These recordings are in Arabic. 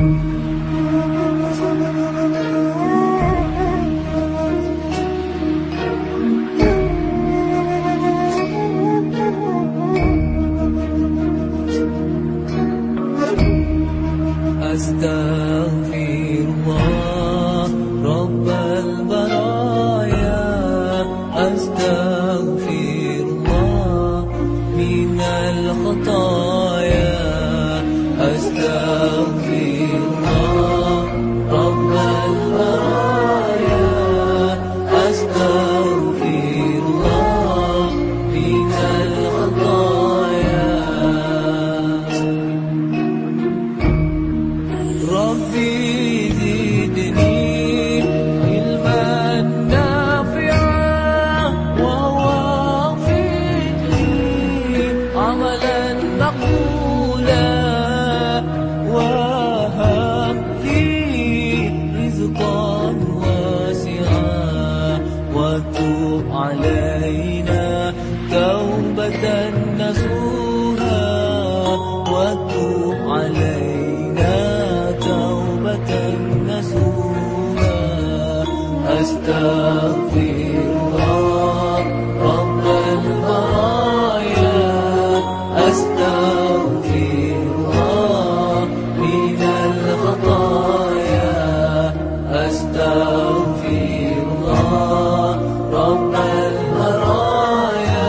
أستغفر الله رب البرايا، أستغفر الله من الخطايا، أستغفر الله رب البرايا، أستغفر الله من الخطايا. ربي زدني علما نافعا، ووفق لي عملا مقبولا، وهب لي رزقا واسعا، وتب علينا توبة نصوحا، وتب علينا توبة نصوحا. أستغفر الله رب البرايا، أستغفر الله من الخطايا، أستغفر الله رب البرايا،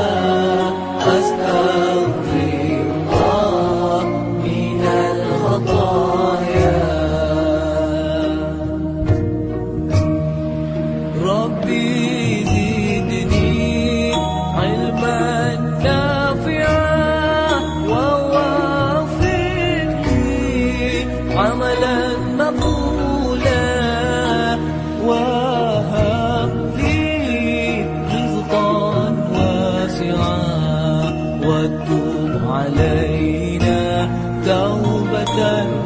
أستغفر الله من الخطايا. ربي زدني علما نافعا، ووفق لي عملا مقبولا، وهب لي رزقا واسعا، وتب علينا توبة